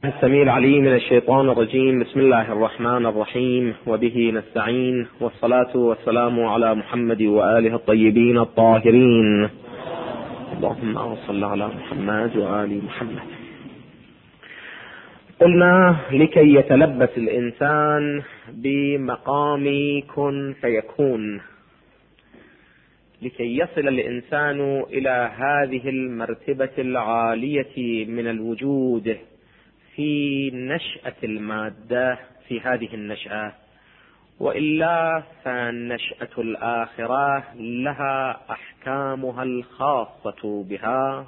السميع العليم من الشيطان الرجيم. بسم الله الرحمن الرحيم، وبه نستعين، والصلاة والسلام على محمد وآله الطيبين الطاهرين. اللهم صل على محمد وآل محمد. قلنا لكي يتلبس الإنسان بمقام كن فيكون، لكي يصل الإنسان إلى هذه المرتبة العالية من الوجود في نشأة المادة في هذه النشأة، وإلا فالنشأة الآخرة لها أحكامها الخاصة بها،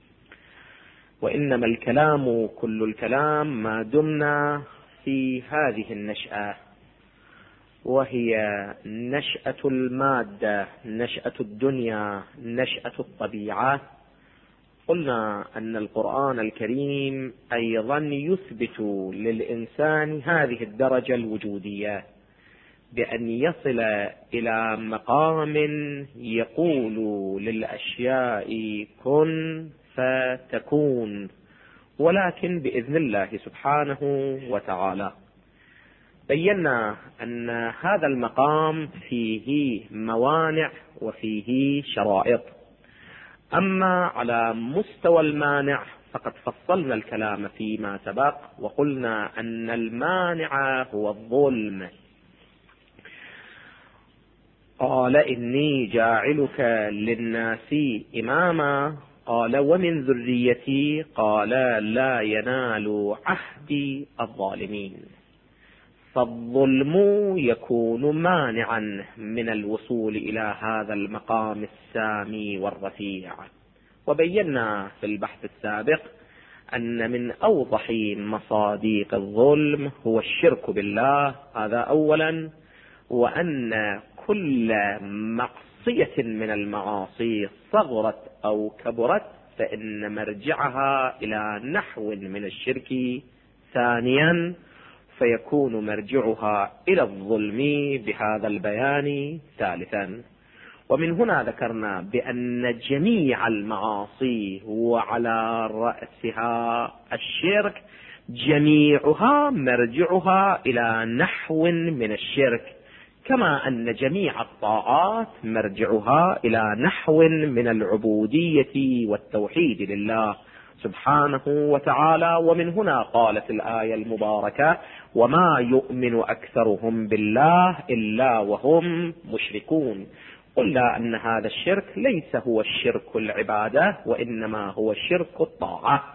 وإنما الكلام كل الكلام ما دمنا في هذه النشأة، وهي نشأة المادة، نشأة الدنيا، نشأة الطبيعة. قلنا أن القرآن الكريم أيضا يثبت للإنسان هذه الدرجة الوجودية بأن يصل إلى مقام يقول للأشياء كن فتكون، ولكن بإذن الله سبحانه وتعالى. بينا أن هذا المقام فيه موانع وفيه شرائط. أما على مستوى المانع فقد فصلنا الكلام فيما سبق، وقلنا أن المانع هو الظلم. قال إني جاعلك للناس إماما، قال ومن ذريتي، قال لا ينال عهد الظالمين. فالظلم يكون مانعا من الوصول إلى هذا المقام السامي والرفيع. وبينا في البحث السابق أن من أوضح مصادق الظلم هو الشرك بالله، هذا أولا، وأن كل معصية من المعاصي صغرت أو كبرت فإن مرجعها إلى نحو من الشرك. ثانيا فيكون مرجعها إلى الظلم بهذا البيان. ثالثا، ومن هنا ذكرنا بأن جميع المعاصي وعلى رأسها الشرك جميعها مرجعها إلى نحو من الشرك، كما أن جميع الطاعات مرجعها إلى نحو من العبودية والتوحيد لله سبحانه وتعالى. ومن هنا قالت الآية المباركة: وما يؤمن أكثرهم بالله إلا وهم مشركون. قلنا أن هذا الشرك ليس هو الشرك العبادة، وإنما هو شرك الطاعة.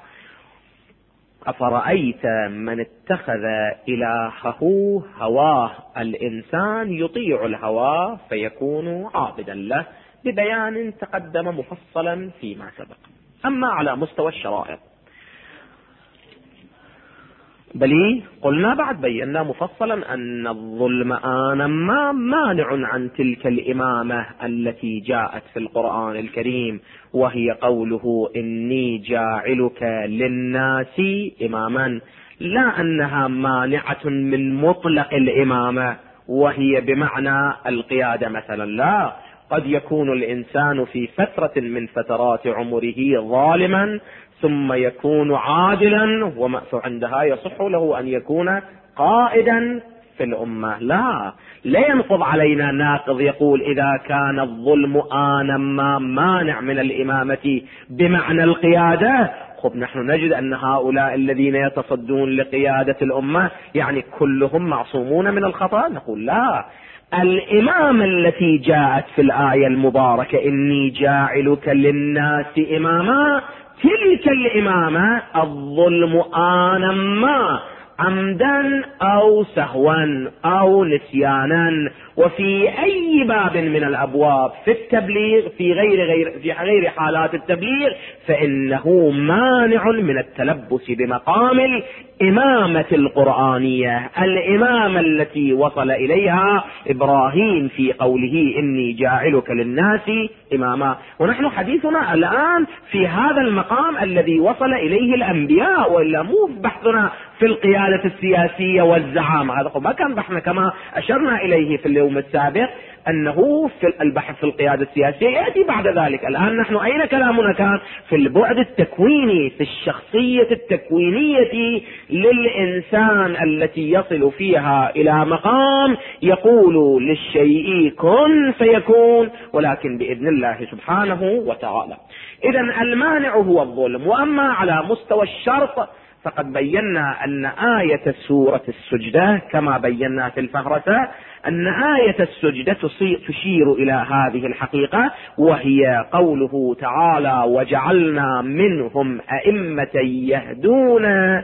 أفرأيت من اتخذ إلهه هواه، الإنسان يطيع الهوى فيكون عابدا له، ببيان تقدم مفصلا فيما سبق. أما على مستوى الشرائط بل قلنا بعد بينا مفصلا أن الظلم آنما مانع عن تلك الإمامة التي جاءت في القرآن الكريم، وهي قوله إني جاعلك للناس إماما، لا أنها مانعة من مطلق الإمامة وهي بمعنى القيادة مثلا، لا، قد يكون الإنسان في فترة من فترات عمره ظالما ثم يكون عادلا، وعندها يصح له أن يكون قائدا في الأمة. لا ينقض علينا ناقض يقول إذا كان الظلم آنما مانع من الإمامة بمعنى القيادة. نحن نجد أن هؤلاء الذين يتصدون لقيادة الأمة يعني كلهم معصومون من الخطأ. نقول لا، الإمامة التي جاءت في الآية المباركة إني جاعلك للناس إماما، تلك الإمامة الظلم آنما عمدا أو سهوا أو نسيانا، وفي أي باب من الأبواب في التبليغ في غير حالات التبليغ فإنه مانع من التلبس بمقام الإمامة القرآنية، الإمامة التي وصل إليها إبراهيم في قوله إني جاعلك للناس إماما. ونحن حديثنا الآن في هذا المقام الذي وصل إليه الأنبياء، وإلا مو بحثنا في القيادة السياسية والزعامة. هذا ما كان بحثنا كما أشرنا إليه في اليوم السابق، أنه في البحث في القيادة السياسية يأتي بعد ذلك. الآن نحن أين كلامنا كان؟ في البعد التكويني، في الشخصية التكوينية للإنسان التي يصل فيها إلى مقام يقول للشيء كن فيكون، ولكن بإذن الله سبحانه وتعالى. إذن المانع هو الظلم. وأما على مستوى الشرط فقد بينا أن آية سورة السجدة كما بينا في الفهرسة أن آية السجدة تشير إلى هذه الحقيقة، وهي قوله تعالى وجعلنا منهم أئمة يهدون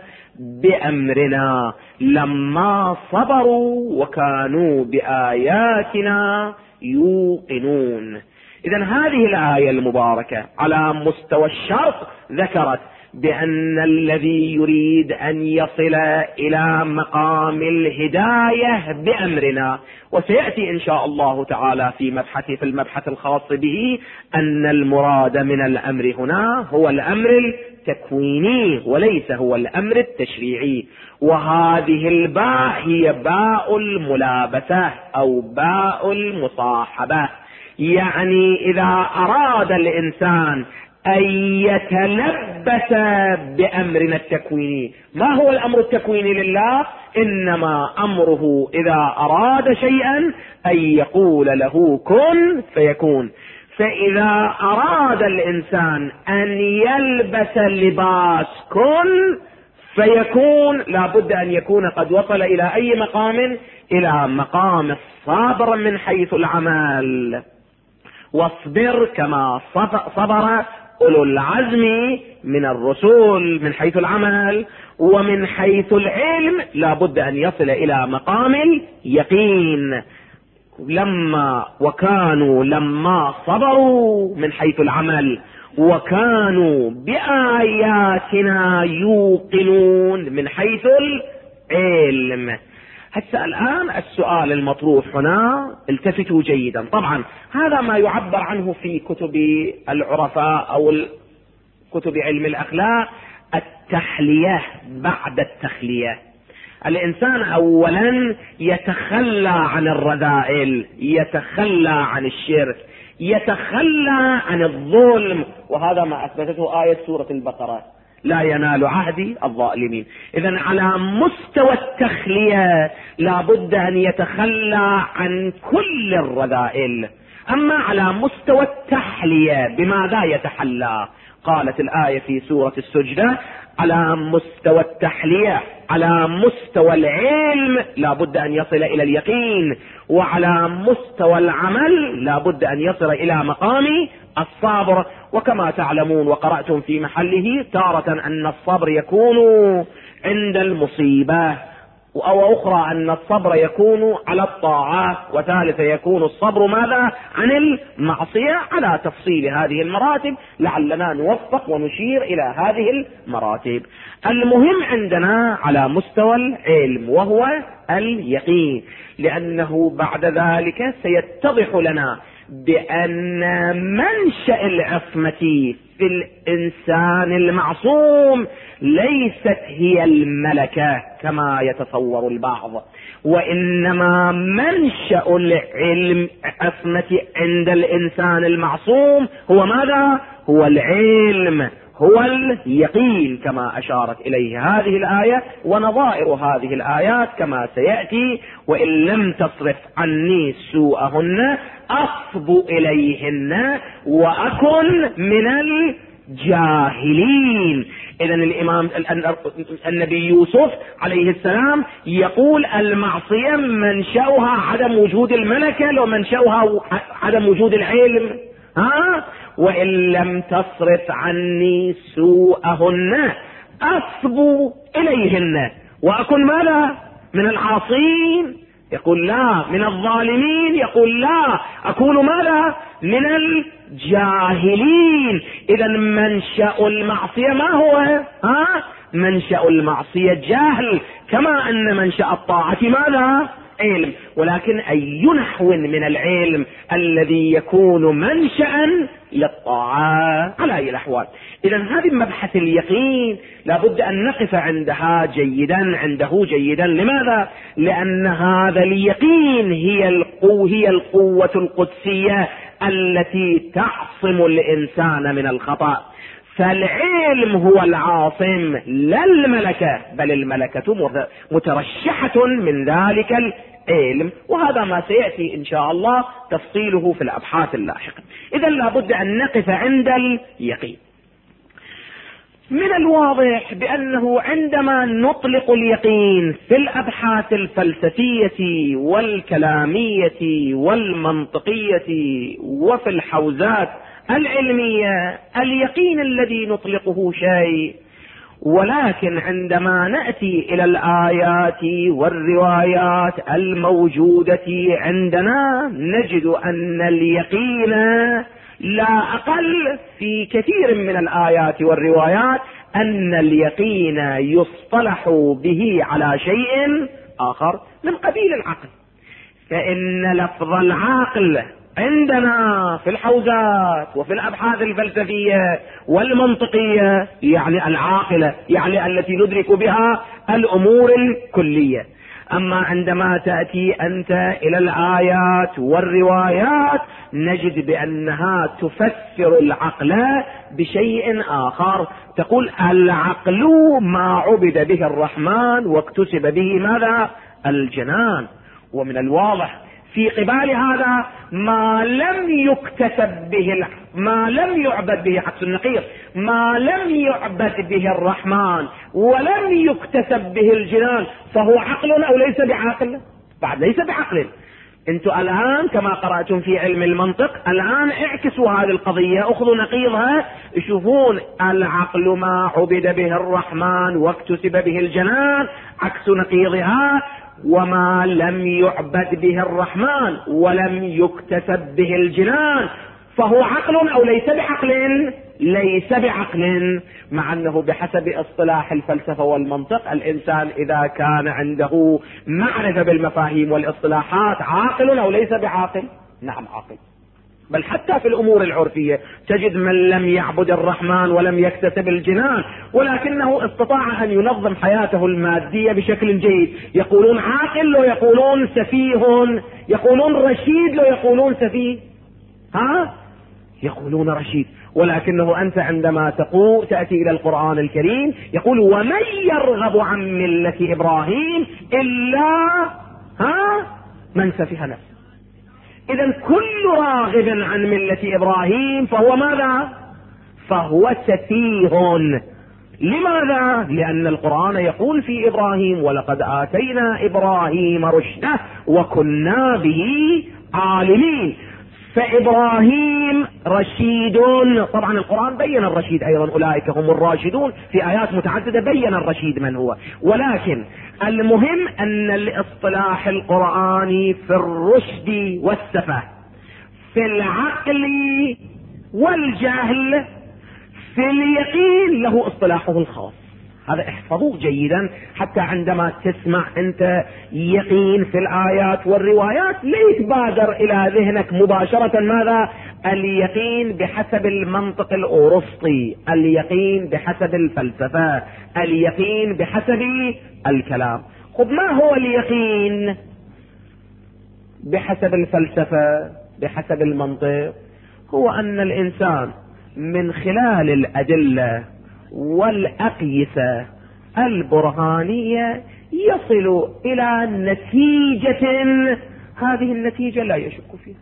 بأمرنا لما صبروا وكانوا بآياتنا يوقنون. إذن هذه الآية المباركة على مستوى الشرط ذكرت بأن الذي يريد أن يصل إلى مقام الهداية بأمرنا، وسيأتي إن شاء الله تعالى في المبحث الخاص به أن المراد من الأمر هنا هو الأمر التكويني وليس هو الأمر التشريعي. وهذه الباء هي باء الملابسة أو باء المصاحبة، يعني إذا أراد الإنسان أن يتلبس بأمرنا التكويني. ما هو الأمر التكويني لله؟ إنما أمره إذا أراد شيئا أن يقول له كن فيكون. فإذا أراد الإنسان أن يلبس لباس كن فيكون لابد أن يكون قد وصل إلى أي مقام؟ إلى مقام الصبر من حيث العمل. واصبر كما صبر أولو العزم من الرسل من حيث العمل. ومن حيث العلم لابد أن يصل إلى مقام اليقين. لما صبروا من حيث العمل وكانوا بآياتنا يوقنون من حيث العلم. حتى الآن السؤال المطروح هنا التفتوا جيدا. طبعا هذا ما يعبر عنه في كتب العرفاء أو كتب علم الأخلاق التحلية بعد التخلية. الإنسان أولا يتخلى عن الرذائل، يتخلى عن الشرك، يتخلى عن الظلم، وهذا ما أثبتته آية سورة البقرة لا ينال عهدي الظالمين. إذن على مستوى التخلية لابد أن يتخلى عن كل الرذائل. أما على مستوى التحلية بماذا يتحلى؟ قالت الآية في سورة السجدة على مستوى التحلية على مستوى العلم لابد أن يصل إلى اليقين، وعلى مستوى العمل لابد أن يصل إلى مقام الصبر. وكما تعلمون وقرأتم في محله تارة أن الصبر يكون عند المصيبة، أو أخرى أن الصبر يكون على الطاعة، وثالثة يكون الصبر ماذا؟ عن المعصية، على تفصيل هذه المراتب لعلنا نوفق ونشير إلى هذه المراتب. المهم عندنا على مستوى العلم وهو اليقين، لأنه بعد ذلك سيتضح لنا بأن منشأ العصمة في الإنسان المعصوم ليست هي الملكة كما يتصور البعض، وإنما منشأ العلم عصمة عند الإنسان المعصوم هو ماذا؟ هو العلم، هو اليقين، كما أشارت إليه هذه الآية ونظائر هذه الآيات كما سيأتي. وإن لم تصرف عني سوءهن أصب إليهن وأكن من الجاهلين. إذن الإمام النبي يوسف عليه السلام يقول المعصية منشأها عدم وجود الملكة ومنشأها عدم وجود العلم. وإن لم تصرف عني سوءهن أصب إليهن وأكن ماذا؟ من العاصين. يقول لا. من الظالمين. يقول لا. أكون ماذا؟ من الجاهلين. إذا منشأ المعصية ما هو؟ منشأ المعصية جهل، كما أن منشأ الطاعة ماذا؟ علم، ولكن أي نحو من العلم الذي يكون منشأ للطاعة على أي الأحوال. إذا هذه مبحث اليقين لابد أن نقف عنده جيدا. لماذا؟ لأن هذا اليقين هي القوة القدسية التي تعصم الإنسان من الخطأ. فالعلم هو العاصم لا الملكة، بل الملكة مترشحة من ذلك العلم، وهذا ما سيأتي إن شاء الله تفصيله في الأبحاث اللاحقة. إذا لابد أن نقف عند اليقين. من الواضح بأنه عندما نطلق اليقين في الأبحاث الفلسفية والكلامية والمنطقية وفي الحوزات العلمية، اليقين الذي نطلقه شيء، ولكن عندما نأتي إلى الآيات والروايات الموجودة عندنا نجد أن اليقين لا أقل في كثير من الآيات والروايات أن اليقين يصطلح به على شيء آخر من قبيل العقل. فإن لفظ العقل عندنا في الحوزات وفي الأبحاث الفلسفية والمنطقية يعني العاقلة، يعني التي ندرك بها الأمور الكلية. أما عندما تأتي أنت إلى الآيات والروايات نجد بأنها تفسر العقل بشيء آخر. تقول العقل ما عبد به الرحمن واكتسب به ماذا؟ الجنان. ومن الواضح في قبال هذا ما لم يكتسب به، ما لم يعبد به، عكس النقيض، ما لم يعبد به الرحمن ولم يكتسب به الجنان فهو عقل أو ليس بعقل؟ بعد ليس بعقل. انتم الآن كما قرأتم في علم المنطق الآن اعكسوا هذه القضية، اخذوا نقيضها، شوفون العقل ما عبد به الرحمن واكتسب به الجنان، عكس نقيضها وما لم يعبد به الرحمن ولم يكتسب به الجنان فهو عقل أو ليس بعقل؟ ليس بعقل. مع أنه بحسب اصطلاح الفلسفة والمنطق الإنسان إذا كان عنده معرفة بالمفاهيم والاصطلاحات عاقل أو ليس بعاقل؟ نعم عاقل. بل حتى في الأمور العرفية تجد من لم يعبد الرحمن ولم يكتسب الجنان ولكنه استطاع أن ينظم حياته المادية بشكل جيد، يقولون عاقل لو يقولون سفيه، يقولون رشيد لو يقولون سفيه، يقولون رشيد. ولكنه أنت عندما تأتي إلى القرآن الكريم يقول ومن يرغب عن ملة إبراهيم إلا من سفه نفسه. إذن كل راغب عن ملة إبراهيم فهو ماذا؟ فهو سفيه. لماذا؟ لأن القرآن يقول في إبراهيم ولقد آتينا إبراهيم رشده وكنا به عالمين. فإبراهيم رشيد. طبعا القرآن بين الرشيد أيضا، أولئك هم الراشدون، في آيات متعددة بين الرشيد من هو. ولكن المهم أن الاصطلاح القرآني في الرشد والسفه، في العقل والجهل، في اليقين له اصطلاحه الخاص. هذا احفظوه جيدا حتى عندما تسمع انت يقين في الآيات والروايات لا يتبادر الى ذهنك مباشرة ماذا؟ اليقين بحسب المنطق الأوروسطي، اليقين بحسب الفلسفة، اليقين بحسب الكلام. خب ما هو اليقين بحسب الفلسفة بحسب المنطق؟ هو أن الإنسان من خلال الأدلة والأقيسة البرهانية يصل إلى نتيجة، هذه النتيجة لا يشك فيها.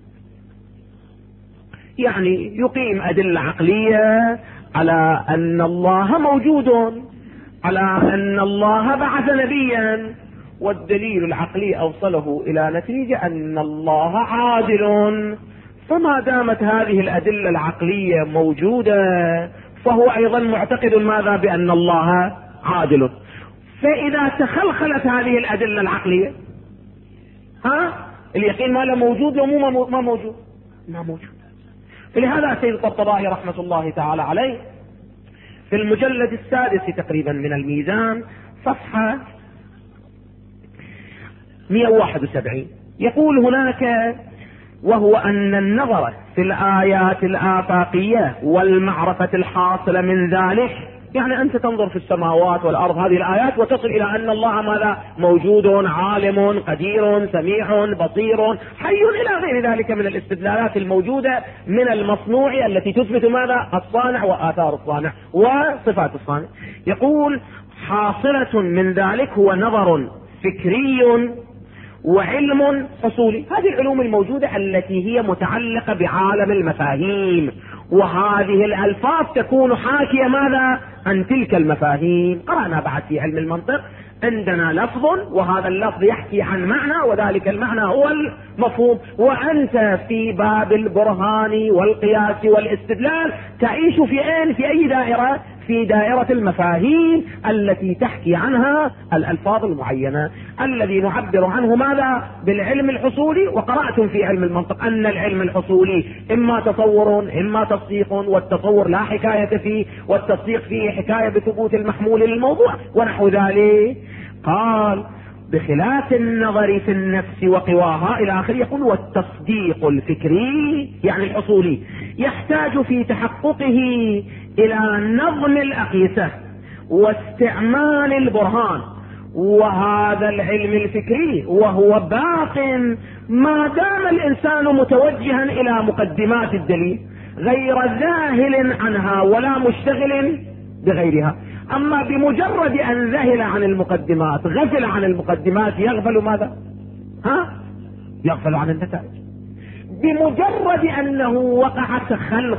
يعني يقيم أدلة عقلية على أن الله موجود، على أن الله بعث نبيا، والدليل العقلي أوصله إلى نتيجة أن الله عادل. فما دامت هذه الأدلة العقلية موجودة فهو أيضا معتقد ماذا؟ بأن الله عادل. فإذا تخلخلت هذه الأدلة العقلية اليقين ما له موجود لو ما موجود؟ ما موجود. فلهذا سيد الطبطبائي رحمة الله تعالى عليه في المجلد السادس تقريبا من الميزان صفحة 171 يقول هناك: وهو أن النظر في الآيات الآفاقية والمعرفة الحاصلة من ذلك، يعني أنت تنظر في السماوات والأرض هذه الآيات وتصل إلى أن الله ماذا؟ موجود، عالم، قدير، سميع، بصير، حي، إلى غير ذلك من الاستدلالات الموجودة من المصنوع التي تثبت ماذا؟ الصانع وآثار الصانع وصفات الصانع. يقول: حاصلة من ذلك هو نظر فكري وعلم حصولي. هذه العلوم الموجودة التي هي متعلقة بعالم المفاهيم، وهذه الألفاظ تكون حاكية ماذا؟ عن تلك المفاهيم. قرأنا بعد في علم المنطق عندنا لفظ، وهذا اللفظ يحكي عن معنى، وذلك المعنى هو المفهوم. وأنت في باب البرهان والقياس والاستدلال تعيش في أين؟ في أي دائرة؟ في دائرة المفاهيم التي تحكي عنها الألفاظ المعينة، الذي نعبر عنه ماذا؟ بالعلم الحصولي. وقرأتم في علم المنطق أن العلم الحصولي إما تصور إما تصديق، والتصور لا حكاية فيه، والتصديق فيه حكاية بثبوت المحمول للموضوع ونحو ذلك. قال: بخلاف النظر في النفس وقواها إلى آخره. يقول: والتصديق الفكري يعني الحصولي يحتاج في تحققه إلى نظم الأقيسة واستعمال البرهان، وهذا العلم الفكري وهو باق ما دام الإنسان متوجها إلى مقدمات الدليل غير ذاهل عنها ولا مشتغل بغيرها. أما بمجرد أن ذهل عن المقدمات، غفل عن المقدمات، يغفل ماذا؟ يغفل عن النتائج. بمجرد أنه وقعت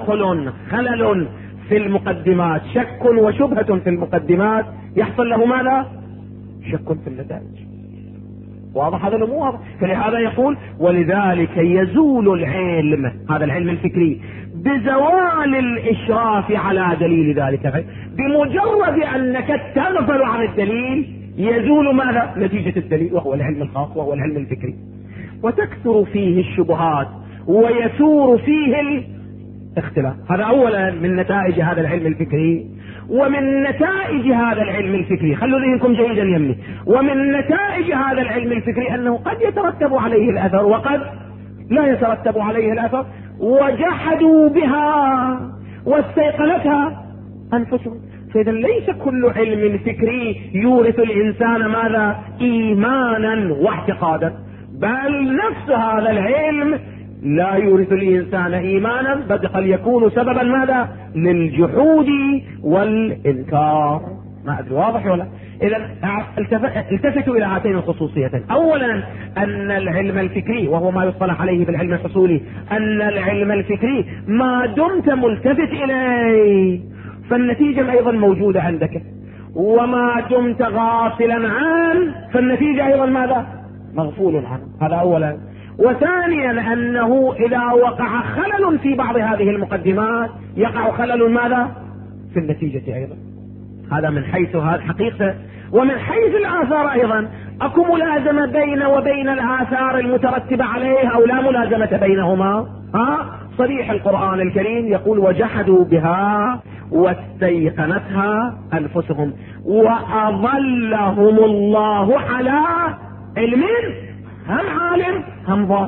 خلل في المقدمات، شك وشبهة في المقدمات، يحصل له ماذا؟ شك في النتائج. واضح هذا الأمور؟ فلهذا يقول: ولذلك يزول العلم، هذا العلم الفكري، بزوال الإشراف على دليل ذلك العلم. بمجرد أنك تغفل عن الدليل يزول ماذا؟ نتيجة الدليل، وهو العلم الخاص وهو العلم الفكري. وتكثر فيه الشبهات ويثور فيه الاختلاف. هذا أولا من نتائج هذا العلم الفكري. ومن نتائج هذا العلم الفكري، خلوا ذهنكم جيدا يمني، ومن نتائج هذا العلم الفكري أنه قد يترتب عليه الأثر وقد لا يترتب عليه الأثر. وجحدوا بها واستيقنتها أنفسهم. فإذا ليس كل علم فكري يورث الإنسان ماذا؟ إيمانا واعتقادا، بل نفس هذا العلم لا يورث الإنسان إيمانا، بل قد يكون سببا ماذا؟ للجحود والإنكار. ما أدري واضح ولا؟ إذا التفتوا إلى هاتين الخصوصيتين. أولا أن العلم الفكري، وهو ما يصطلح عليه بالعلم الحصولي، أن العلم الفكري ما دمت ملتفت إليه فالنتيجة أيضا موجودة عندك، وما دمت غافلا عنه فالنتيجة أيضا ماذا؟ مغفول عنه. هذا أولا. وثانيا أنه إذا وقع خلل في بعض هذه المقدمات يقع خلل ماذا؟ في النتيجة أيضا. هذا من حيث هذا حقيقة. ومن حيث الآثار أيضا، أكو ملازمة بين وبين الآثار المترتبة عليه أو لا ملازمة بينهما؟ صريح القرآن الكريم يقول: وجحدوا بها واستيقنتها أنفسهم وأضلهم الله على علم، هم عالم هم ضال.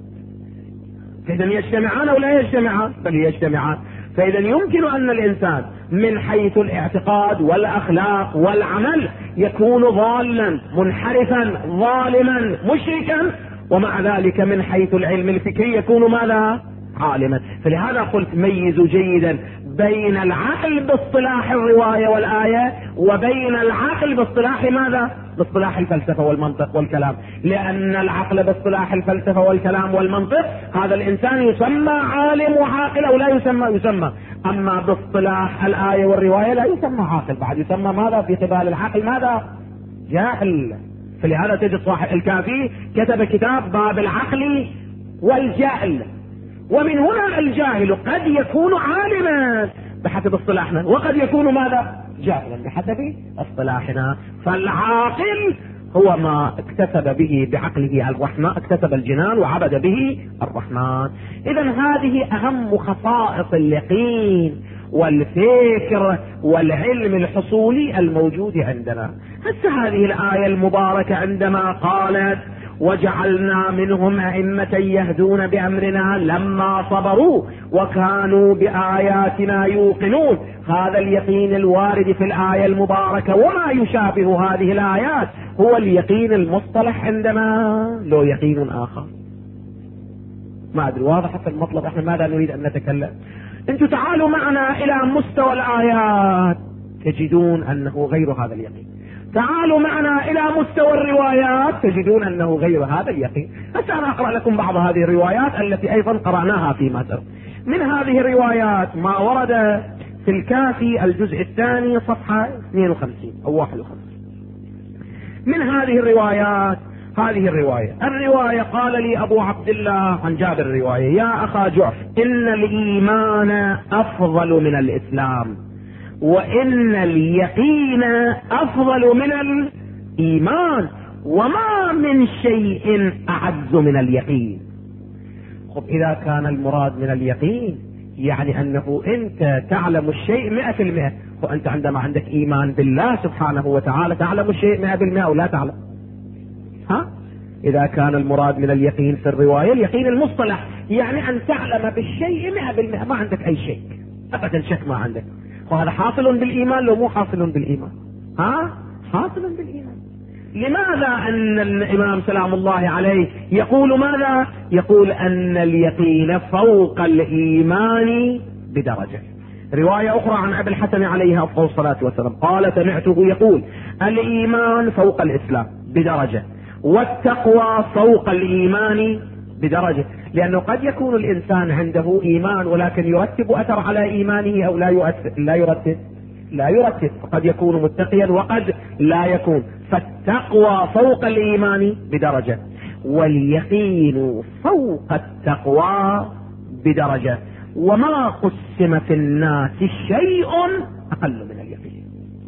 فإذا يجتمعان أو لا يجتمعان؟ بل يجتمعان. فإذا يمكن أن الإنسان من حيث الاعتقاد والأخلاق والعمل يكون ضالا منحرفا ظالما مشركا، ومع ذلك من حيث العلم الفكري يكون ماذا؟ عالما. فلهذا قلت ميزوا جيدا بين العقل باصطلاح الرواية والآية وبين العقل باصطلاح ماذا؟ باصطلاح الفلسفة والمنطق والكلام. لأن العقل باصطلاح الفلسفة والكلام والمنطق هذا الإنسان يسمى عالم وعاقل أو لا يسمى؟ يسمى. أما باصطلاح الآية والرواية لا يسمى عاقل، بعد يسمى ماذا في قبال العقل؟ ماذا؟ جاهل. فلهذا تجد صاحب الكافي كتب كتاب باب العقل والجهل. ومن هنا الجاهل قد يكون عالما بحسب اصطلاحنا، وقد يكون ماذا؟ جاهلا بحسب اصطلاحنا. فالعاقل هو ما اكتسب به بعقله الرحمن، اكتسب الجنان وعبد به الرحمن. اذا هذه اهم خصائص اليقين والفكر والعلم الحصولي الموجود عندنا. هسه هذه الآية المباركة عندما قالت: وجعلنا منهم أئمة يهدون بأمرنا لما صبروا وكانوا بآياتنا يوقنون. هذا اليقين الوارد في الآية المباركة وما يشابه هذه الآيات هو اليقين المصطلح عندنا، لو يقين آخر. ما أدري واضح في المطلب، احنا ماذا نريد أن نتكلم. انتم تعالوا معنا إلى مستوى الآيات تجدون أنه غير هذا اليقين، تعالوا معنا إلى مستوى الروايات تجدون أنه غير هذا اليقين. هسه أنا أقرأ لكم بعض هذه الروايات التي أيضا قرأناها فيما سبق. من هذه الروايات ما ورد في الكافي الجزء الثاني صفحة 52 أو 51. من هذه الروايات هذه الرواية قال لي أبو عبد الله عن جابر الرواية: يا أخا جعف، إن الإيمان أفضل من الإسلام، وإن اليقين أفضل من الإيمان، وما من شيء أعز من اليقين. خب إذا كان المراد من اليقين يعني أنه أنت تعلم الشيء 100%، وأنت عندما عندك إيمان بالله سبحانه وتعالى تعلم الشيء 100% أو لا تعلم؟ إذا كان المراد من اليقين في الرواية اليقين المصطلح يعني أن تعلم بالشيء 100%، ما عندك أي شيء أبدا، شك ما عندك، وهذا حاصل بالإيمان لو مو حاصل بالإيمان؟ حاصل بالإيمان. لماذا أن الإمام سلام الله عليه يقول ماذا؟ يقول أن اليقين فوق الإيمان بدرجة. رواية أخرى عن أبي الحسن عليه أفضل الصلاة والسلام قال: سمعته يقول: الإيمان فوق الإسلام بدرجة، والتقوى فوق الإيمان بدرجة. لأنه قد يكون الإنسان عنده إيمان ولكن يرتب أثر على إيمانه أو لا يرتب، فقد يكون متقيا وقد لا يكون. فالتقوى فوق الإيمان بدرجة، واليقين فوق التقوى بدرجة، وما قسم في الناس شيء أقل من اليقين.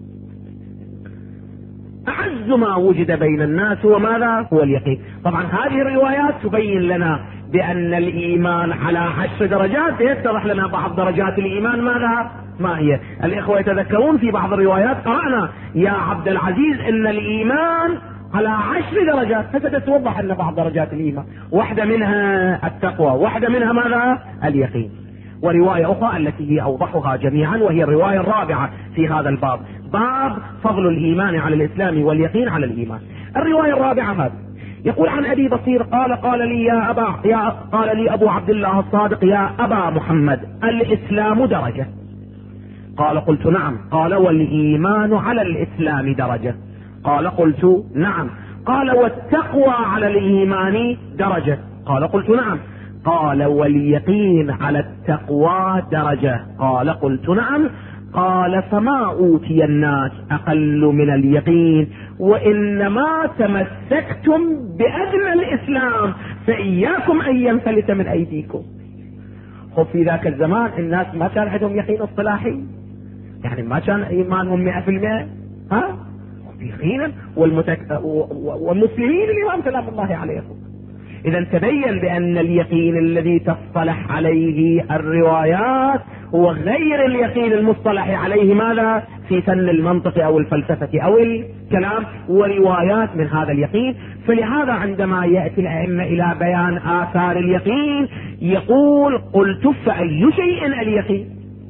أعز ما وجد بين الناس وماذا؟ هو اليقين. طبعا هذه الروايات تبين لنا بأن الإيمان على 10 درجات، يتضح لنا بعض درجات الإيمان ماذا؟ ما هي؟ الإخوة يتذكرون في بعض الروايات قرأنا: يا عبد العزيز إن الإيمان على 10 درجات، فتتوضح أن بعض درجات الإيمان واحدة منها التقوى، واحدة منها ماذا؟ اليقين. ورواية أخرى التي هي أوضحها جميعا وهي الرواية الرابعة في هذا الباب، باب فضل الإيمان على الإسلام واليقين على الإيمان. الرواية الرابعة هذه يقول عن أبي بصير قال لي أبو عبد الله الصادق: يا أبا محمد، الإسلام درجة. قال: قلت نعم. قال: والإيمان على الإسلام درجة. قال: قلت نعم. قال: والتقوى على الإيمان درجة. قال: قلت نعم. قال: واليقين على التقوى درجة. قال: قلت نعم. قال: فما أوتي الناس أقل من اليقين، وإنما تمسكتم بأدنى الإسلام، فإياكم أن ينفلت من أيديكم. خب في ذاك الزمان الناس ما كان عندهم يقين اصطلاحي، يعني ما كان إيمانهم 100%، يقينا والمسلمين الإمام سلام الله عليهم. إذا تبين بأن اليقين الذي تصطلح عليه الروايات هو غير اليقين المصطلح عليه ماذا؟ في فن المنطق أو الفلسفة أو الكلام، وروايات من هذا اليقين. فلهذا عندما يأتي الأئمة إلى بيان آثار اليقين يقول: قلت فأي شيء اليقين؟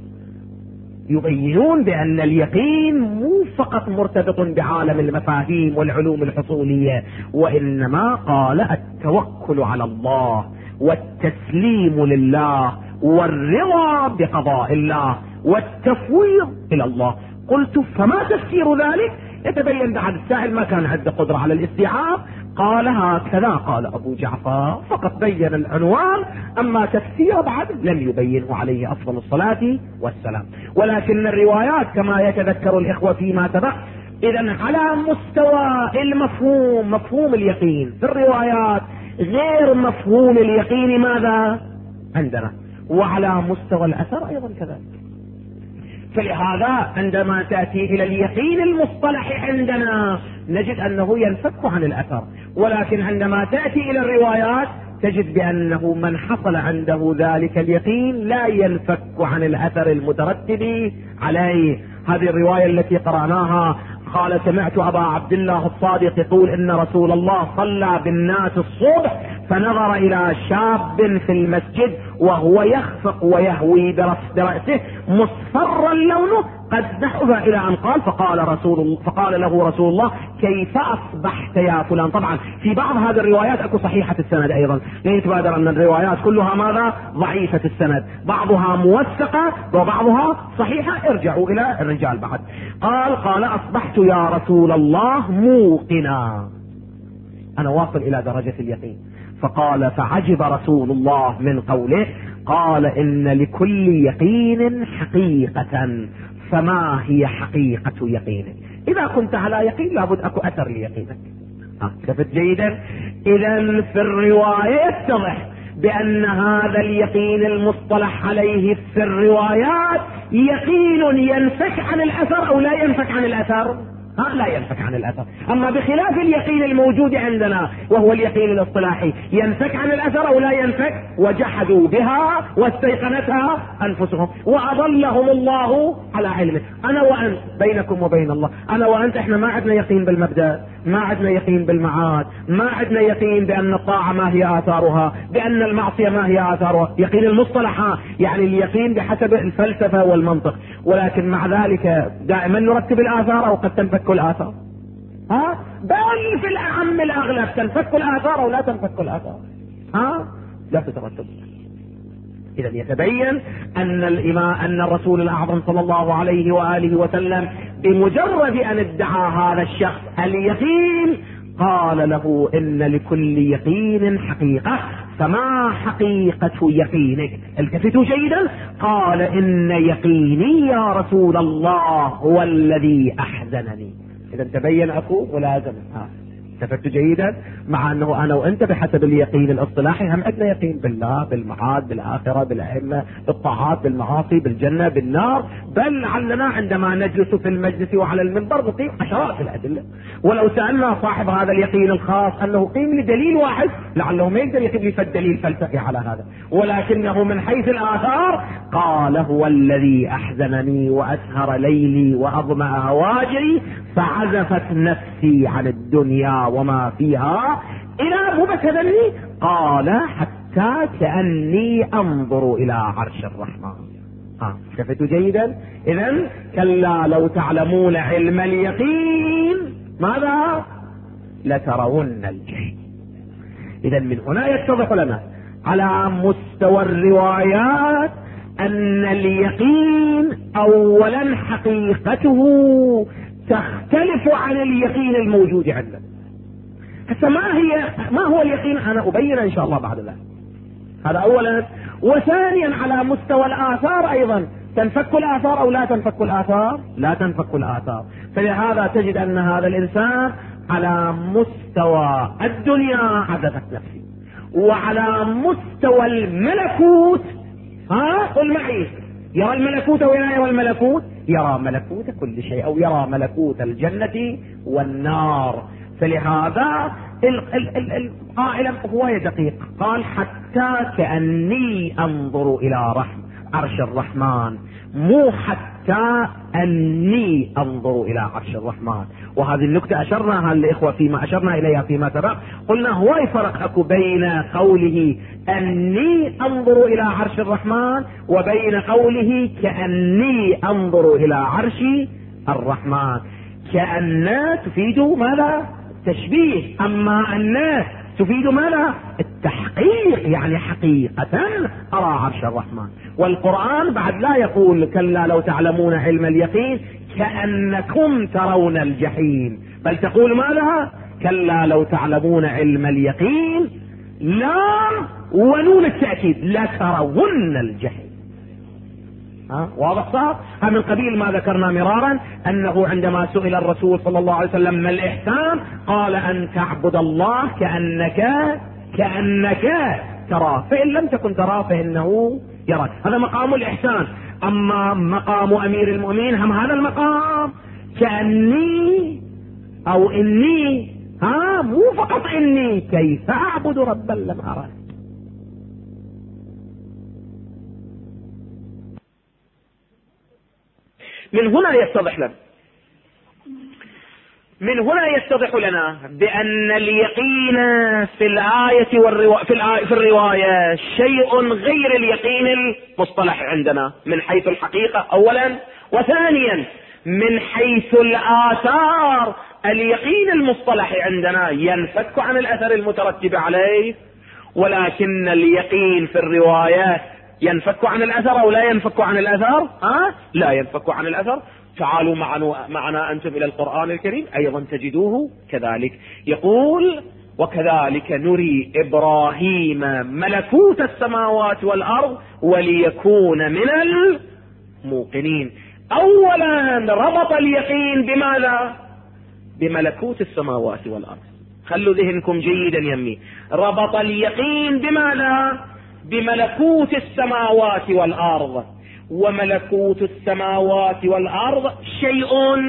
يبينون بأن اليقين مو فقط مرتبط بعالم المفاهيم والعلوم الحصولية، وإنما قال: التوكل على الله، والتسليم لله، والرضا بقضاء الله، والتفويض إلى الله. قلت: فما تفسير ذلك؟ يتبين بعد السائل ما كان عنده قدرة على الاستيعاب. قال: هكذا قال أبو جعفر، فقط بين العنوان، أما تفسير بعد لم يبينه عليه أفضل الصلاة والسلام. ولكن الروايات كما يتذكر الإخوة فيما سبق، إذن على مستوى المفهوم، مفهوم اليقين في الروايات غير مفهوم اليقين ماذا عندنا، وعلى مستوى الأثر أيضا كذلك. فلهذا عندما تأتي إلى اليقين المصطلح عندنا نجد أنه ينفك عن الأثر، ولكن عندما تأتي إلى الروايات تجد بأنه من حصل عنده ذلك اليقين لا ينفك عن الأثر المترتب عليه. هذه الرواية التي قرأناها قال سمعت أبا عبد الله الصادق يقول إن رسول الله صلى بالناس الصبح فنظر إلى شاب في المسجد وهو يخفق ويهوي برأسه مصفرا لونه قد نحف إلى أن قال فقال له رسول الله كيف أصبحت يا فلان. طبعا في بعض هذه الروايات أكو صحيحة السند أيضا، لا يتبادر أن الروايات كلها ماذا؟ ضعيفة السند، بعضها موثقة وبعضها صحيحة، ارجعوا إلى الرجال بعد. قال أصبحت يا رسول الله موقنا، أنا واصل إلى درجة اليقين. فقال فعجب رسول الله من قوله، قال إن لكل يقين حقيقة، فما هي حقيقة يقينك؟ إذا كنت على يقين لابد أكو أثر ليقينك. كفت جيدا. إذا في الرواية يتضح بأن هذا اليقين المصطلح عليه في الروايات يقين ينفك عن الأثر أو لا ينفك عن الأثر؟ لا ينفك عن الأثر. أما بخلاف اليقين الموجود عندنا وهو اليقين الاصطلاحي، ينفك عن الأثر أو لا ينفك؟ وجحدوا بها واستيقنتها أنفسهم وأضلهم الله على علمه. أنا وأنت بينكم وبين الله، أنا وأنت إحنا ما عندنا يقين بالمبدأ، ما عندنا يقين بالمعاد، ما عندنا يقين بأن الطاعة ما هي آثارها، بأن المعصية ما هي آثارها، يقين المصطلح يعني اليقين بحسب الفلسفة والمنطق. ولكن مع ذلك دائما نرتب الآثار أو قد تنفك الآثار، بل في الأعم الأغلب تنفك الآثار أو لا تنفك الآثار، لا تترتب. إذا يتبين أن الرسول الأعظم صلى الله عليه وآله وسلم بمجرد أن ادعى هذا الشخص اليقين قال له إن لكل يقين حقيقة، فما حقيقة يقينك؟ التفتوا جيدا. قال إن يقيني يا رسول الله هو الذي أحزنني. إذا تبين أكو ولازم التفتوا جيدا، مع أنه أنا وأنت بحسب اليقين الاصطلاحي هم عندنا يقين بالله، بالمعاد، بالآخرة، بالأئمة، بالطاعات، بالمعاصي، بالجنة، بالنار، بل علنا عندما نجلس في المجلس وعلى المنبر نقيم عشرات الأدلة. ولو سألنا صاحب هذا اليقين الخاص أنه قيم لدليل واحد لعله ما يقدر يقيم لي فالدليل فلسفي على هذا، ولكنه من حيث الآثار قال هو الذي أحزنني وأسهر ليلي وأظمأ هواجري فعزفت نفسي عن الدنيا وما فيها إلى مبتدني، قال حتى كأني أنظر إلى عرش الرحمن. شفتوا جيدا. إذن كلا لو تعلمون علم اليقين ماذا؟ لترون الجحيم. إذن من هنا يتضح لنا على مستوى الروايات أن اليقين أولا حقيقته تختلف عن اليقين الموجود عندنا. هسه ما هو اليقين؟ أنا أبين إن شاء الله بعد ذلك. هذا أولا. وثانيا على مستوى الآثار أيضا تنفك الآثار أو لا تنفك الآثار؟ لا تنفك الآثار. فلهذا تجد أن هذا الإنسان على مستوى الدنيا عزفت نفسي، وعلى مستوى الملكوت قل معي يرى الملكوت ولا يرى الملكوت؟ يرى ملكوت كل شيء، أو يرى ملكوت الجنة والنار. فلهذا القائل هو دقيق، قال حتى كأني أنظر إلى عرش الرحمن، مو حتى أني أنظر إلى عرش الرحمن. وهذه النكتة أشرناها الإخوة فيما أشرنا إليها فيما سبق، قلنا هو يفرق أكو بين قوله أني أنظر إلى عرش الرحمن وبين قوله كأني أنظر إلى عرش الرحمن. كأن تفيد ماذا؟ تشبيه، أما أن تفيد ماذا؟ التحقيق، يعني حقيقة أرى عرش الرحمن. والقرآن بعد لا يقول كلا لو تعلمون علم اليقين كأنكم ترون الجحيم، بل تقول ماذا؟ كلا لو تعلمون علم اليقين لام ونون التأكيد لترون الجحيم. واضح صار؟ من قبيل ما ذكرنا مرارا أنه عندما سئل الرسول صلى الله عليه وسلم ما الإحسان قال أن تعبد الله كأنك تراه، فإن لم تكن تراه فإنه يراك. هذا مقام الإحسان. أما مقام أمير المؤمنين هم هذا المقام كأني أو إني، مو فقط إني، كيف أعبد ربا لم أراه. من هنا يتضح لنا من هنا يتضح لنا بأن اليقين في الآية في الرواية شيء غير اليقين المصطلح عندنا من حيث الحقيقة أولا، وثانيا من حيث الآثار اليقين المصطلح عندنا ينفك عن الأثر المترتب عليه، ولكن اليقين في الرواية ينفك عن الأثر أو لا ينفك عن الأثر؟ لا ينفك عن الأثر. تعالوا معنا أنتم إلى القرآن الكريم أيضا تجدوه كذلك. يقول: وكذلك نري إبراهيم ملكوت السماوات والأرض وليكون من الموقنين. أولا ربط اليقين بماذا؟ بملكوت السماوات والأرض. خلوا ذهنكم جيدا يمي. ربط اليقين بماذا؟ بملكوت السماوات والأرض، وملكوت السماوات والأرض شيء،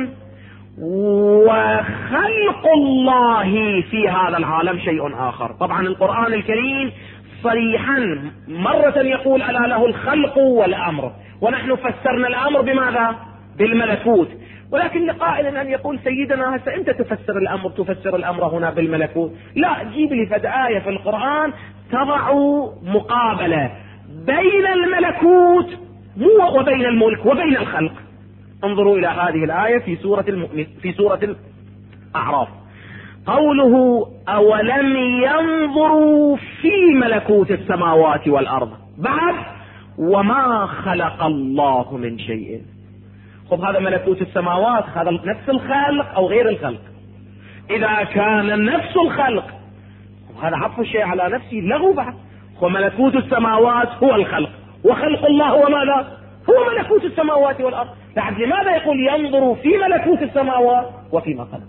وخلق الله في هذا العالم شيء آخر. طبعا القرآن الكريم صريحا مرة يقول: ألا له الخلق والأمر، ونحن فسرنا الأمر بماذا؟ بالملكوت. ولكن لقائل أن يقول: سيدنا هسه أنت تفسر الأمر هنا بالملكوت. لا، جيب لي فد آية في القرآن تضع مقابلة بين الملكوت وبين الملك وبين الخلق. انظروا إلى هذه الآية في سورة الأعراف. قوله: أولم ينظروا في ملكوت السماوات والأرض، بعد وما خلق الله من شيء. خب هذا ملكوت السماوات، هذا نفس الخلق أو غير الخلق؟ إذا كان نفس الخلق هذا عطف الشيء على نفسه لغو بعد. وملكوت السماوات هو الخلق، وخلق الله هو ماذا؟ هو ملكوت السماوات والأرض. بعد لماذا يقول ينظروا في ملكوت السماوات وفيما خلق؟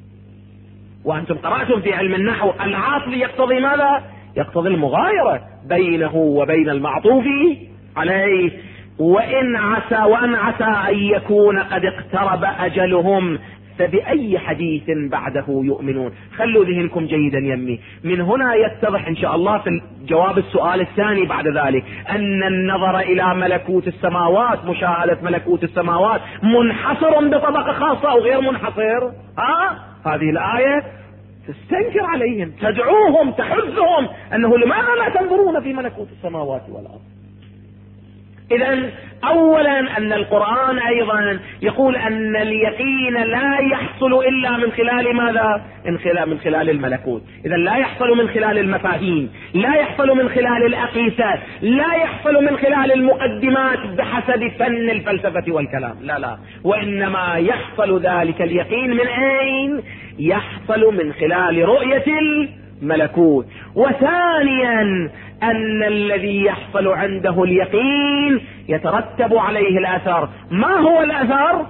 وأنتم قرأتم في علم النحو العاطف يقتضي ماذا؟ يقتضي المغايرة بينه وبين المعطوف عليه. وأن عسى أن يكون قد اقترب أجلهم فبأي حديث بعده يؤمنون. خلوا ذهنكم جيدا يمي. من هنا يتضح إن شاء الله في جواب السؤال الثاني بعد ذلك أن النظر إلى ملكوت السماوات، مشاهدة ملكوت السماوات، منحصر بطبقة خاصة أو غير منحصر. هذه الآية تستنكر عليهم، تدعوهم، تحثهم أنه لماذا لا تنظرون في ملكوت السماوات والأرض. إذن أولا أن القرآن أيضا يقول أن اليقين لا يحصل إلا من خلال ماذا؟ من خلال الملكوت. إذن لا يحصل من خلال المفاهيم، لا يحصل من خلال الأقيسة، لا يحصل من خلال المقدمات بحسب فن الفلسفة والكلام، لا، وإنما يحصل ذلك اليقين من أين؟ يحصل من خلال رؤية الملكوت. وثانيا أن الذي يحصل عنده اليقين يترتب عليه الأثر. ما هو الأثر؟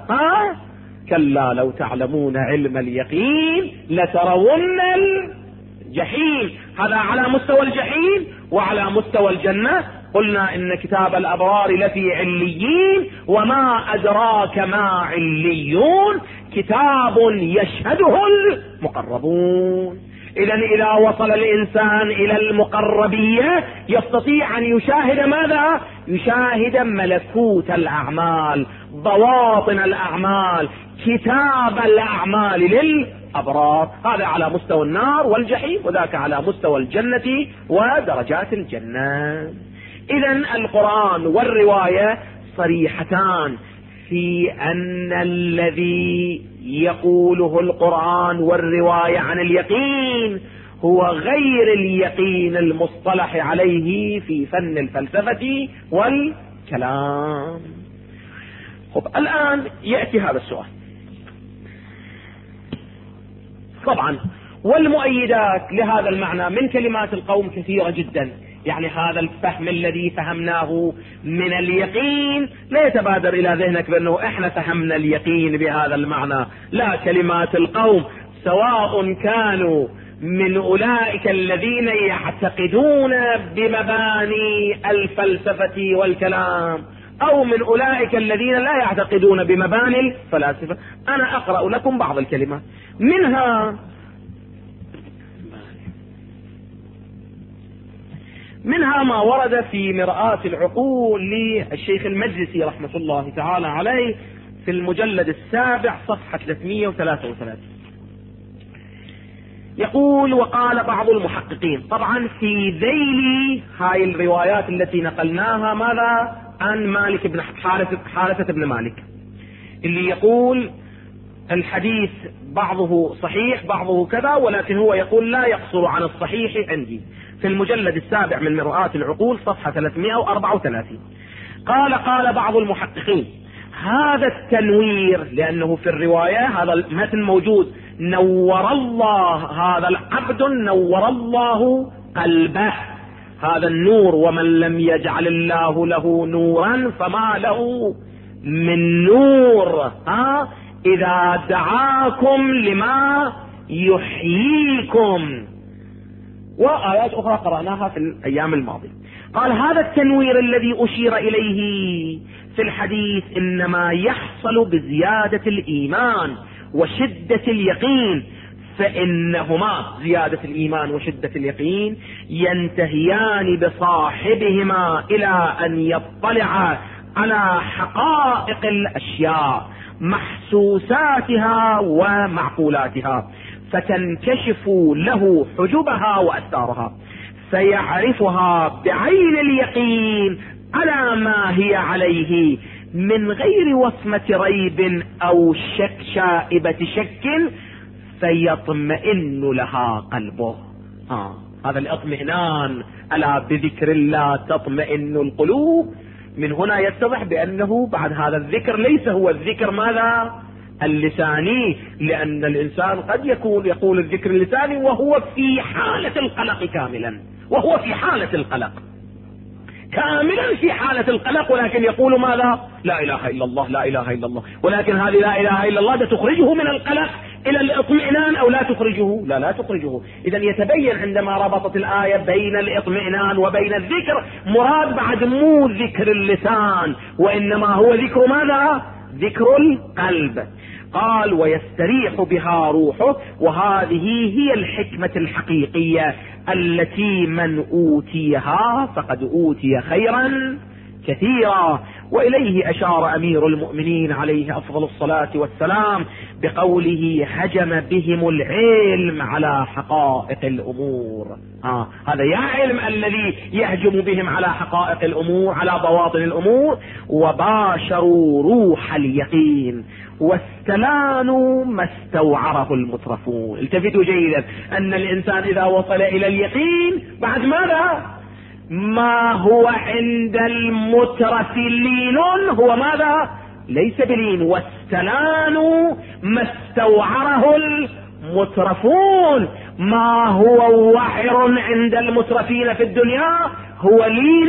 كلا لو تعلمون علم اليقين لترون الجحيم. هذا على مستوى الجحيم وعلى مستوى الجنة. قلنا إن كتاب الأبرار لفي عليين، وما أدراك ما عليون، كتاب يشهده المقربون. إذا وصل الإنسان إلى المقربية يستطيع أن يشاهد ماذا؟ يشاهد ملكوت الأعمال، بواطن الأعمال، كتاب الأعمال للأبرار. هذا على مستوى النار والجحيم، وذاك على مستوى الجنة ودرجات الجنة. إذا القرآن والرواية صريحتان في أن الذي يقوله القرآن والرواية عن اليقين هو غير اليقين المصطلح عليه في فن الفلسفة والكلام. الآن يأتي هذا السؤال. طبعا والمؤيدات لهذا المعنى من كلمات القوم كثيرة جدا. يعني هذا الفهم الذي فهمناه من اليقين لا يتبادر إلى ذهنك بأنه إحنا فهمنا اليقين بهذا المعنى. لا، كلمات القوم سواء كانوا من أولئك الذين يعتقدون بمباني الفلسفة والكلام أو من أولئك الذين لا يعتقدون بمباني الفلاسفة. أنا أقرأ لكم بعض الكلمات منها ما ورد في مرآة العقول للشيخ المجلسي رحمة الله تعالى عليه في المجلد 7 صفحة 333. يقول وقال بعض المحققين، طبعا في ذيل هاي الروايات التي نقلناها ماذا عن مالك بن حارثة بن مالك، اللي يقول الحديث بعضه صحيح بعضه كذا، ولكن هو يقول لا يقصر عن الصحيح عندي، في المجلد 7 من مرآت العقول صفحة 334. قال بعض المحققين هذا التنوير، لأنه في الرواية هذا المتن موجود، نور الله هذا العبد نور الله قلبه، هذا النور، ومن لم يجعل الله له نورا فما له من نور، إذا دعاكم لما يحييكم، وآيات أخرى قرأناها في الأيام الماضية. قال هذا التنوير الذي أشير إليه في الحديث إنما يحصل بزيادة الإيمان وشدة اليقين، فإنهما زيادة الإيمان وشدة اليقين ينتهيان بصاحبهما إلى أن يطلع على حقائق الأشياء محسوساتها ومعقولاتها، فتنكشف له حجبها وأستارها، فيعرفها بعين اليقين على ما هي عليه من غير وصمة ريب أو شائبة شك، فيطمئن لها قلبه. هذا الاطمئنان، ألا بذكر الله تطمئن القلوب. من هنا يتضح بأنه بعد هذا الذكر ليس هو الذكر ماذا اللساني، لأن الإنسان قد يقول الذكر اللساني وهو في حالة القلق كاملا، وهو في حالة القلق كاملا في حالة القلق، ولكن يقول ماذا؟ لا إله إلا الله لا إله إلا الله، ولكن هذه لا إله إلا الله تخرجه من القلق إلى الاطمئنان أو لا تخرجه؟ لا تخرجه. إذا يتبين عندما ربطت الآية بين الاطمئنان وبين الذكر، مراد بعد مو ذكر اللسان، وإنما هو ذكر ماذا؟ ذكر القلب. قال ويستريح بها روحه، وهذه هي الحكمة الحقيقية التي من أوتيها فقد أوتي خيرا كثيرا. وإليه أشار أمير المؤمنين عليه أفضل الصلاة والسلام بقوله هجم بهم العلم على حقائق الأمور. هذا يا علم الذي يهجم بهم على حقائق الأمور، على بواطن الأمور، وباشروا روح اليقين واستلانوا ما استوعره المترفون. التفتوا جيدا أن الإنسان إذا وصل إلى اليقين بعد ماذا؟ ما هو عند المترف لين هو ماذا؟ ليس بلين. واستلانوا ما استوعره المترفون، ما هو وعر عند المترفين في الدنيا هو لين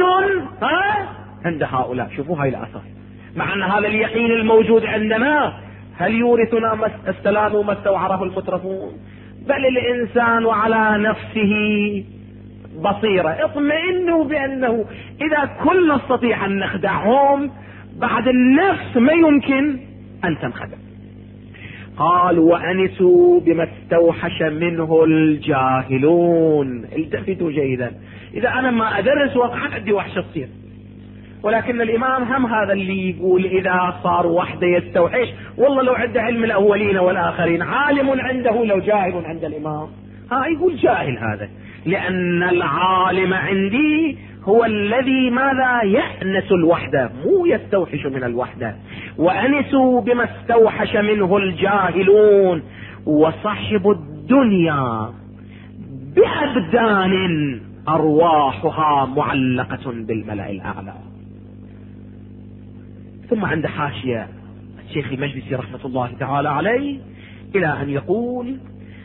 عند هؤلاء. شوفوا هاي الأثر، مع أن هذا اليقين الموجود عندنا هل يورثنا ما استلانوا ما استوعره المترفون؟ بل الإنسان على نفسه بصيرة. اطمئنوا بأنه إذا كنا نستطيع أن نخدعهم، بعد النفس ما يمكن أن تنخدع. قال وأنسوا بما استوحش منه الجاهلون. التفتوا جيدا، إذا أنا ما أدرس وقعت عندي وحشة تصير، ولكن الإمام هم هذا اللي يقول إذا صار وحده يستوحش. والله لو عنده علم الأولين والآخرين، عالم عنده لو جاهل عند الإمام، يقول جاهل هذا، لأن العالم عندي هو الذي ماذا؟ يأنس الوحدة، مو يستوحش من الوحدة. وأنسوا بما استوحش منه الجاهلون، وصحبوا الدنيا بأبدان أرواحها معلقة بالملأ الأعلى. ثم عند حاشية الشيخ المجلسي رحمة الله تعالى عليه إلى أن يقول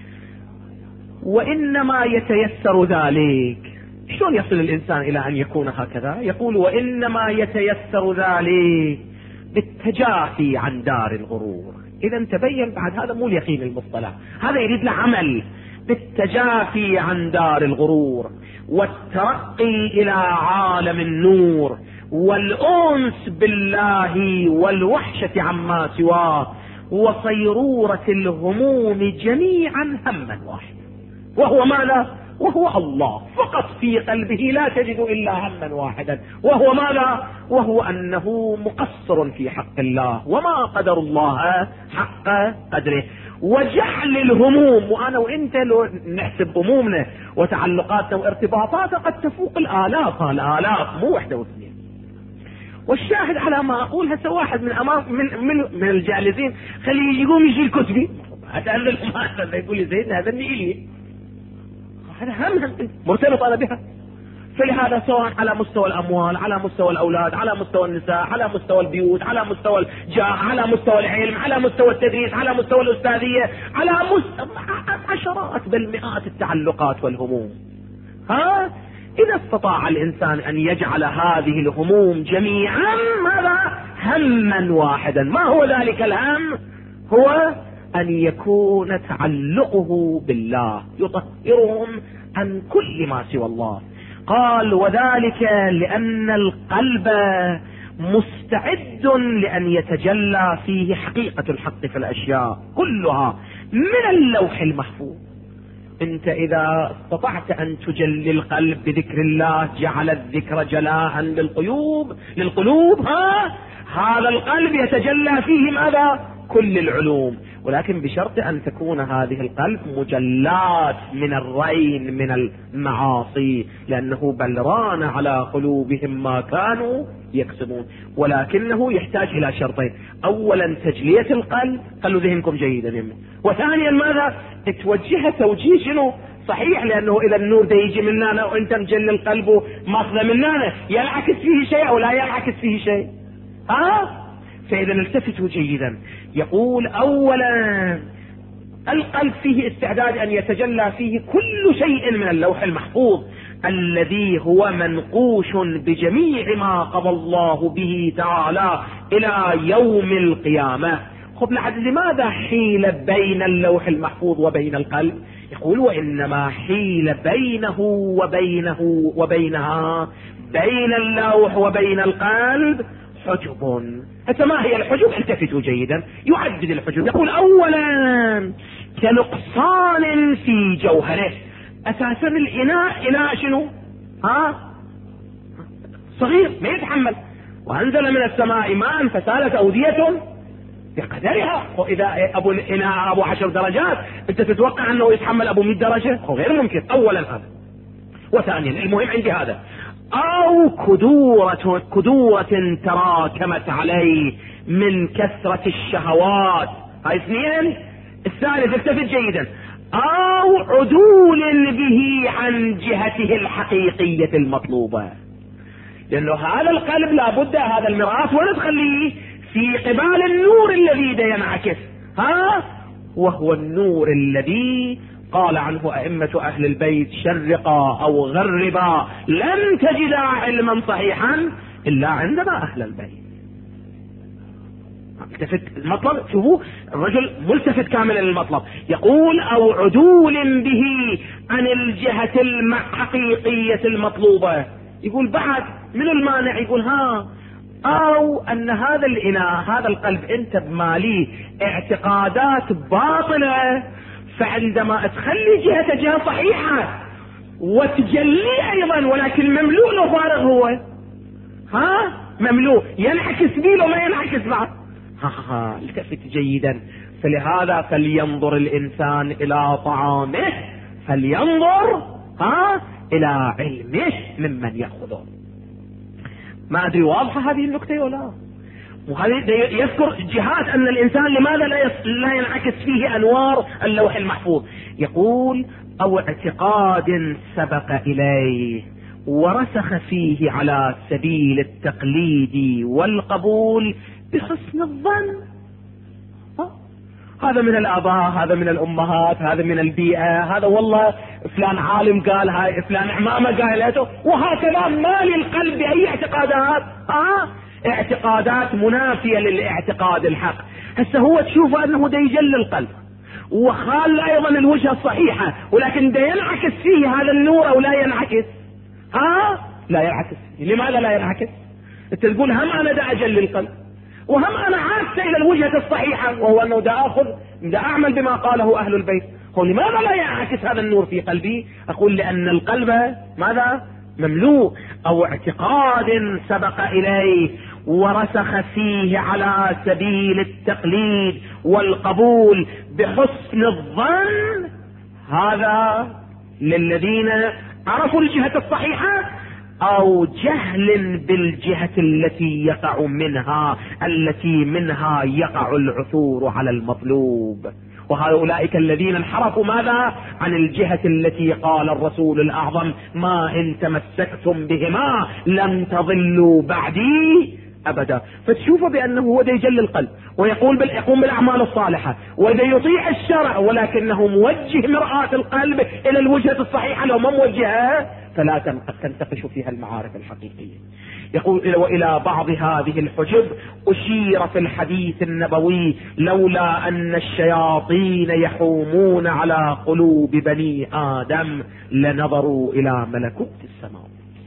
وإنما يتيسر ذلك. شلون يصل الإنسان إلى أن يكون هكذا؟ يقول وإنما يتيسر ذلك بالتجافي عن دار الغرور. إذا تبين بعد هذا مو اليقين المصطلح، هذا يريد له عمل. بالتجافي عن دار الغرور، والترقي إلى عالم النور، والأنس بالله، والوحشة عما سواه، وصيرورة الهموم جميعا هما واحد، وهو ماذا؟ وهو الله فقط. في قلبه لا تجد إلا هما واحدا، وهو ماذا؟ وهو أنه مقصر في حق الله، وما قدر الله حق قدره. وجعل الهموم، وانا وانت لو نحسب همومنا وتعلقاتنا وارتباطاتنا قد تفوق الالاف مو واحدة واثنين. والشاهد على ما اقول، هسه واحد من امام من الجالسين خليه يقوم يشيل كتبي، هذا ما يقول لي زين هذا اللي هذا هم مرتبط انا بها. فلهذا سواء على مستوى الاموال، على مستوى الاولاد، على مستوى النساء، على مستوى البيوت، على مستوى الجاه، على مستوى العلم، على مستوى التدريس، على مستوى الاستاذية، على عشرات بل مئات التعلقات والهموم. اذا استطاع الانسان ان يجعل هذه الهموم جميعا ماذا؟ هما واحدا. ما هو ذلك الهم؟ هو ان يكون تعلقه بالله يطهرهم عن كل ما سوى الله. قال وذلك لأن القلب مستعد لأن يتجلى فيه حقيقة الحق في الأشياء كلها من اللوح المحفوظ. انت اذا استطعت ان تجلي القلب بذكر الله جعل الذكر جلاء للقلوب هذا القلب يتجلى فيه ماذا؟ كل العلوم، ولكن بشرط ان تكون هذه القلب مجلات من الرين من المعاصي، لانه بل ران على قلوبهم ما كانوا يكسبون. ولكنه يحتاج الى شرطين: اولا تجلية القلب، خلوا ذهنكم جيدا يمه. وثانيا ماذا؟ توجهه توجيه شنو؟ صحيح، لانه اذا النور ده يجي مننا وانت مجل القلب ماخذه مننا ينعكس فيه شيء او لا ينعكس فيه شيء. فاذا التفتوا جيدا. يقول اولا القلب فيه استعداد ان يتجلى فيه كل شيء من اللوح المحفوظ الذي هو منقوش بجميع ما قضى الله به تعالى الى يوم القيامة. خب لماذا حيل بين اللوح المحفوظ وبين القلب؟ يقول وانما حيل بينه وبينها بين اللوح وبين القلب حجب. هسه ما هي الحجب؟ التفتوا جيدا. يعدد الحجب. يقول اولا كنقصان في جوهره. اساسا الاناء شنو؟ صغير ما يتحمل. وانزل من السماء ماء فسالت اودية بقدرها. واذا ابو الاناء ابو 10 درجات انت تتوقع انه يتحمل ابو 100 درجة؟ غير ممكن. اولا هذا. وثانيا المهم عندي هذا، او كدورة تراكمت عليه من كثرة الشهوات. هاي اثنين. الثالث التفت جيدا، او عدول به عن جهته الحقيقية المطلوبة. لانه هذا القلب لابد هذا المرآة وين تخليه؟ في قبال النور الذي ده ينعكس. وهو النور الذي قال عنه أئمة أهل البيت شرقا أو غربا لن تجد علما صحيحا إلا عندما أهل البيت. التفت المطلب، شوفوا الرجل ملتفت كاملا للمطلب. يقول أو عدول به عن الجهة الحقيقية المطلوبة. يقول بعد من المانع؟ يقول أو أن هذا الإناء هذا القلب أنت بماليه اعتقادات باطلة، فعندما تخلي جهة صحيحة وتجلي ايضا ولكن مملوء لو فارغ هو مملوء ينعكس بيه لو ما ينعكس بعد. التفت جيدا. فلهذا فلينظر الانسان الى طعامه، فلينظر الى علمه ممن يأخذه. ما ادري واضحة هذه النكتة ولا؟ وهذا يذكر جهات ان الانسان لماذا لا ينعكس فيه انوار اللوح المحفوظ. يقول او اعتقاد سبق اليه ورسخ فيه على سبيل التقليد والقبول بحسن الظن. هذا من الاباء، هذا من الامهات، هذا من البيئة، هذا والله فلان عالم قال، هاي فلان عمامة قالته، وهكذا ما للقلب اي اعتقادات اعتقادات منافية للاعتقاد الحق. هسه هو تشوفه انه دا يجل القلب وخال ايضا الوجهة الصحيحة، ولكن دا ينعكس فيه هذا النور او لا ينعكس؟ لا ينعكس. لماذا لا ينعكس؟ انت تقول هم انا دا اجل القلب وهم انا عاكس الى الوجهة الصحيحة، وهو انه دا اعمل بما قاله اهل البيت. هو لماذا لا ينعكس هذا النور في قلبي؟ اقول لان القلب ماذا؟ مملوء. او اعتقاد سبق اليه ورسخ فيه على سبيل التقليد والقبول بحسن الظن، هذا للذين عرفوا الجهة الصحيحة، او جهل بالجهة التي يقع منها، التي منها يقع العثور على المطلوب. وهؤلاء الذين انحرفوا ماذا عن الجهة التي قال الرسول الأعظم: ما إن تمسكتم بهما لن تضلوا بعدي أبدا. فتشوفوا بأنه هو ده يجل القلب ويقوم بالأعمال الصالحة وإذا يطيع الشرع، ولكنه موجه مرآة القلب إلى الوجهة الصحيحة. لو ما موجهها فلا تنتقش فيها المعارف الحقيقية. يقول: وإلى بعض هذه الحجب أشير في الحديث النبوي: لولا أن الشياطين يحومون على قلوب بني آدم لنظروا إلى ملكوت السماء.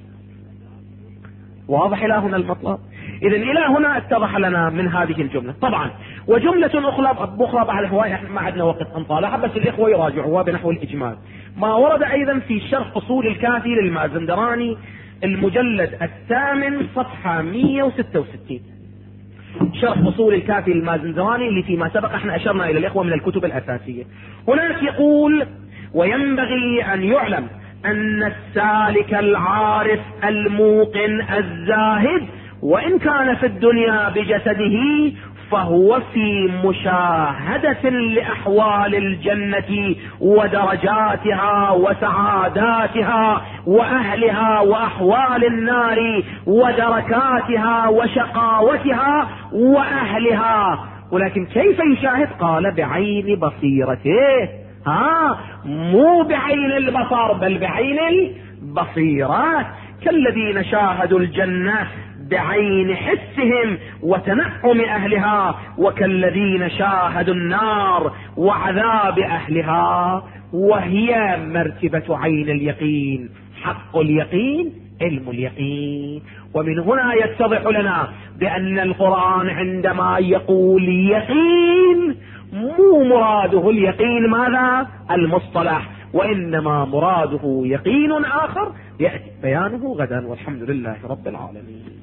واضح إلى هنا المطلب؟ إذن إلى هنا اتضح لنا من هذه الجملة. طبعا وجملة أخرى بعد هواية ما عندنا وقت نطالعها، بس الإخوة يراجعوها بنحو الإجمال. ما ورد أيضا في شرح أصول الكافي للمازندراني المجلد 8 صفحة 166، شرح أصول الكافي للمازندراني اللي فيما سبق احنا أشرنا إلى الإخوة من الكتب الأساسية. هناك يقول: وينبغي أن يعلم أن السالك العارف الموقن الزاهد وإن كان في الدنيا بجسده فهو في مشاهدة لأحوال الجنة ودرجاتها وسعاداتها وأهلها، وأحوال النار ودركاتها وشقاوتها وأهلها. ولكن كيف يشاهد؟ قال: بعين بصيرته، مو بعين البصر بل بعين البصيرات، كالذين شاهدوا الجنة بعين حسهم وتنعم أهلها، وكالذين شاهدوا النار وعذاب أهلها. وهي مرتبة عين اليقين، حق اليقين علم اليقين. ومن هنا يتضح لنا بأن القرآن عندما يقول يقين مو مراده اليقين ماذا المصطلح، وإنما مراده يقين آخر يأتي بيانه غدا، والحمد لله رب العالمين.